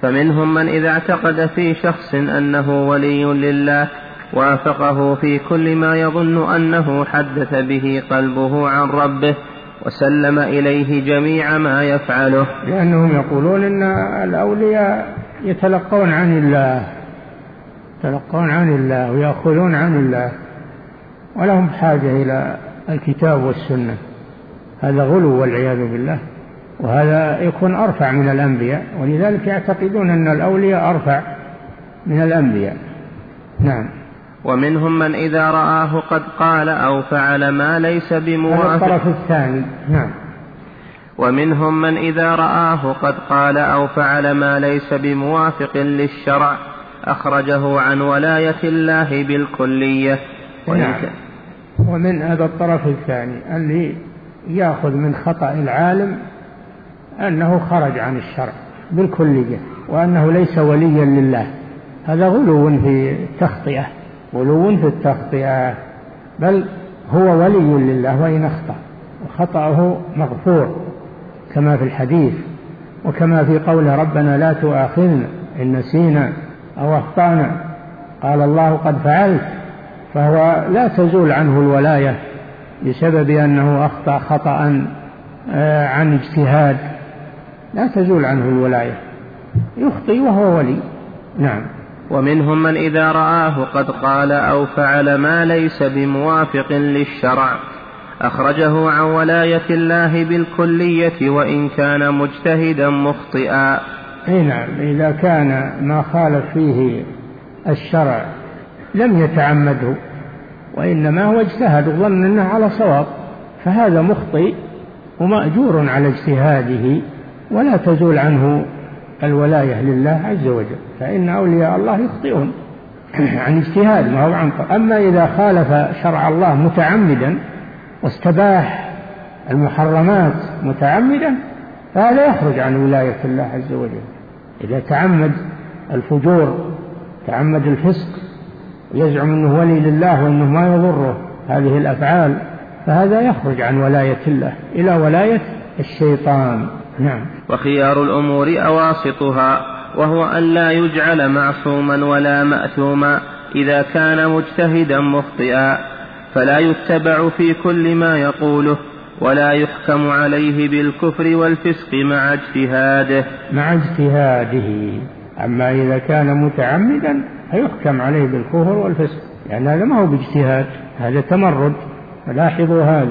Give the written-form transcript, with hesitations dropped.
فمنهم من إذا اعتقد في شخص أنه ولي لله وافقه في كل ما يظن أنه حدث به قلبه عن ربه وسلم إليه جميع ما يفعله، لأنهم يقولون إن الأولياء يتلقون عن الله ويأخذون عن الله ولهم حاجة إلى الكتاب والسنة. هذا غلو والعياذ بالله، وهذا يكون أرفع من الأنبياء، ولذلك يعتقدون أن الأولياء أرفع من الأنبياء. نعم. ومنهم من إذا رآه قد قال أو فعل ما ليس بموافق. هذا الطرف الثاني. نعم. ومنهم من إذا رآه قد قال أو فعل ما ليس بموافق للشرع أخرجه عن ولاية الله بالكلية. نعم. ومن هذا الطرف الثاني اللي يأخذ من خطأ العالم أنه خرج عن الشرع بالكلية وأنه ليس وليا لله، هذا غلو في التخطئة، بل هو ولي لله وإن أخطأ، وخطأه مغفور كما في الحديث، وكما في قول ربنا لا تؤاخذنا إن نسينا أو أخطأنا، قال الله قد فعلت، فهو لا تزول عنه الولاية بسبب أنه أخطأ خطأ عن اجتهاد، لا تزول عنه الولاية، يخطئ وهو ولي. نعم. ومنهم من إذا رآه قد قال أو فعل ما ليس بموافق للشرع أخرجه عن ولاية الله بالكلية وإن كان مجتهدا مخطئا. نعم. إذا كان ما خالف فيه الشرع لم يتعمده وإنما هو اجتهد وظن أنه على صواب، فهذا مخطئ ومأجور على اجتهاده ولا تزول عنه الولاية لله عز وجل، فإن أولياء الله يخطئون عن اجتهاد ما هو عن قصد. أما إذا خالف شرع الله متعمدا واستباح المحرمات متعمدا فهذا يخرج عن ولاية الله عز وجل. إذا تعمد الفجور، تعمد الفسق، يزعم أنه ولي لله وأنه ما يضره هذه الأفعال، فهذا يخرج عن ولاية الله إلى ولاية الشيطان. نعم. وخيار الأمور أواسطها، وهو أن لا يجعل معصوما ولا مأثوما إذا كان مجتهدا مخطئا، فلا يتبع في كل ما يقوله ولا يحكم عليه بالكفر والفسق مع اجتهاده. أما إذا كان متعمدا فيحكم عليه بالكفر والفسق، لأن هذا ما هو باجتهاد، هذا تمرد. لاحظوا هذا.